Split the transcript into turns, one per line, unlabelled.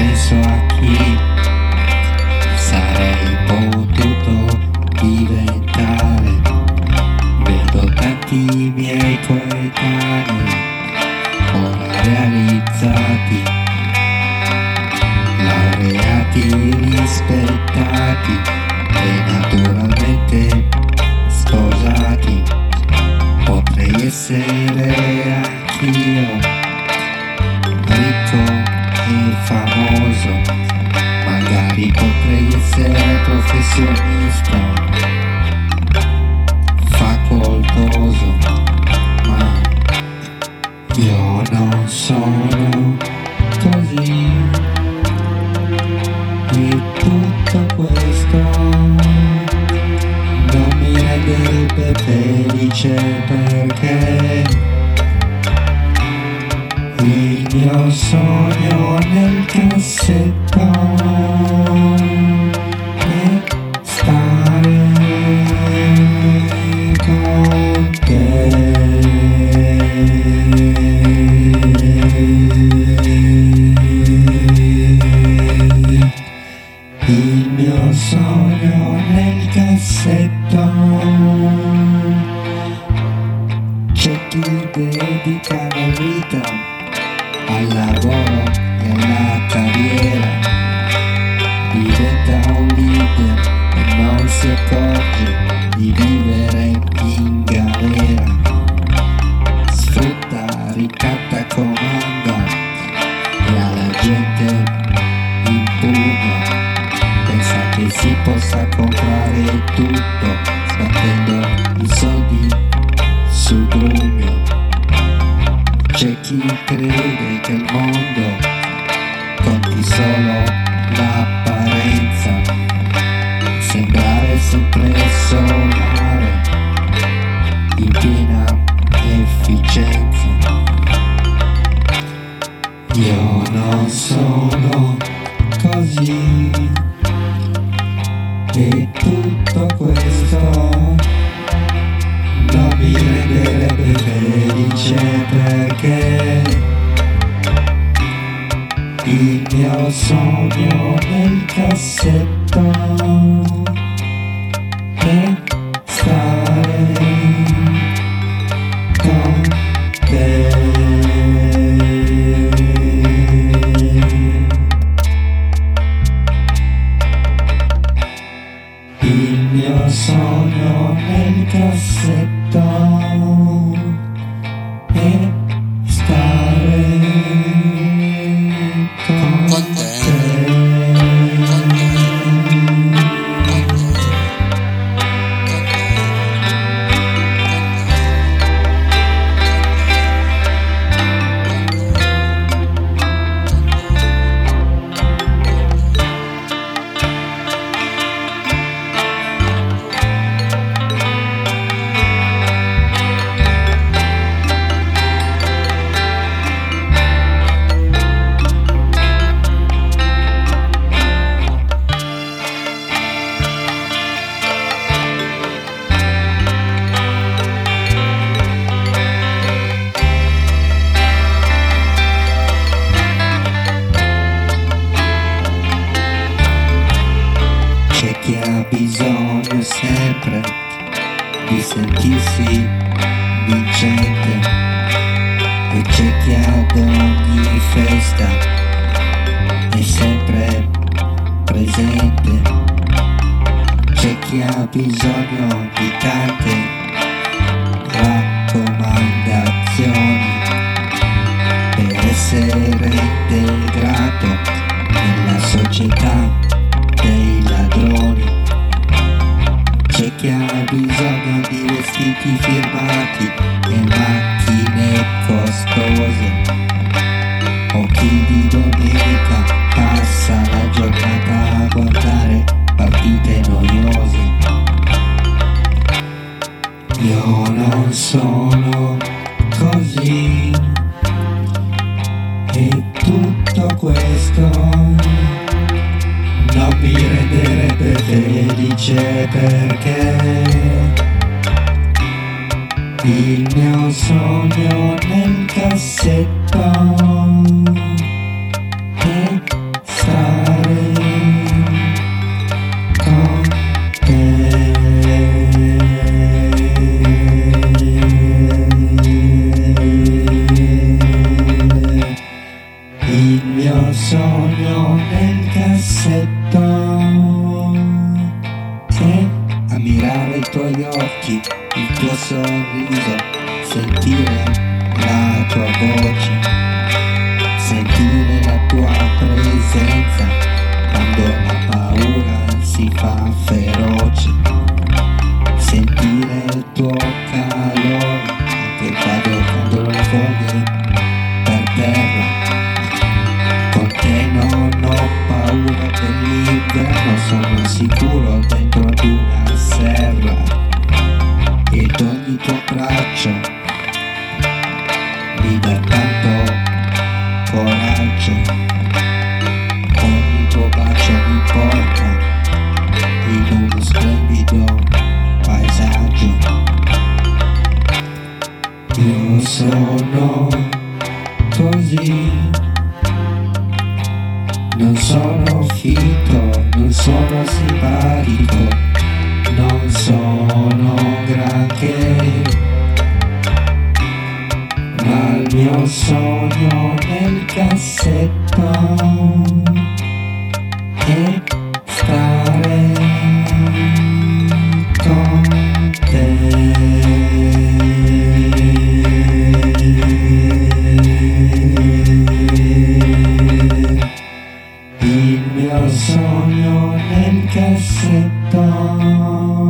penso a chi sarei potuto diventare. Vedo tanti miei coetanei ora realizzati, laureati, rispettati e naturalmente sposati. Potrei essere anch'io ricco e famoso, magari potrei essere professionista, facoltoso, ma io non sono così. E tutto questo non mi renderebbe felice, perché il mio sogno nel cassetto è stare con te. Il mio sogno nel cassetto. C'è chi dedica la vita al lavoro e alla carriera, diventa un leader e non si accorge di vivere in galera. Sfrutta, ricatta, comanda e alla gente impugna. Pensa che si possa comprare tutto sbattendo i soldi sul grugno. C'è chi crede che il mondo conti solo l'apparenza, sembrare sempre solare in piena efficienza. Io non sono così. E tutto questo non mi renderebbe felice, perché il mio sogno nel cassetto è stare con te. Il mio sogno nel cassetto è stare con te. C'è chi ha bisogno sempre di sentirsi vincente, e c'è chi ad ogni festa è sempre presente. C'è chi ha bisogno di tante raccomandazioni per essere integrato nella società dei ladroni. C'è chi ha bisogno di vestiti firmati e macchine costose, o chi di domenica passa la giornata a guardare partite noiose. Io non sono così. E tutto questo non mi renderebbe felice, perché il mio sogno nel cassetto è sogno nel cassetto, che ammirare i tuoi occhi, il tuo sorriso, sentire la tua voce, sentire la tua presenza quando la paura si fa feroce, sentire il tuo calore anche quando le foglie per terra. Con te non ho paura dell'inverno, sono sicuro dentro ad una serra, ed ogni tuo braccio mi dà tanto coraggio, ogni tuo bacio mi porta in uno splendido paesaggio. Io sono così, non sono finto, non sono simpatico, non sono granché, ma il mio sogno nel cassetto è stare con te. Il mio sogno nel cassetto.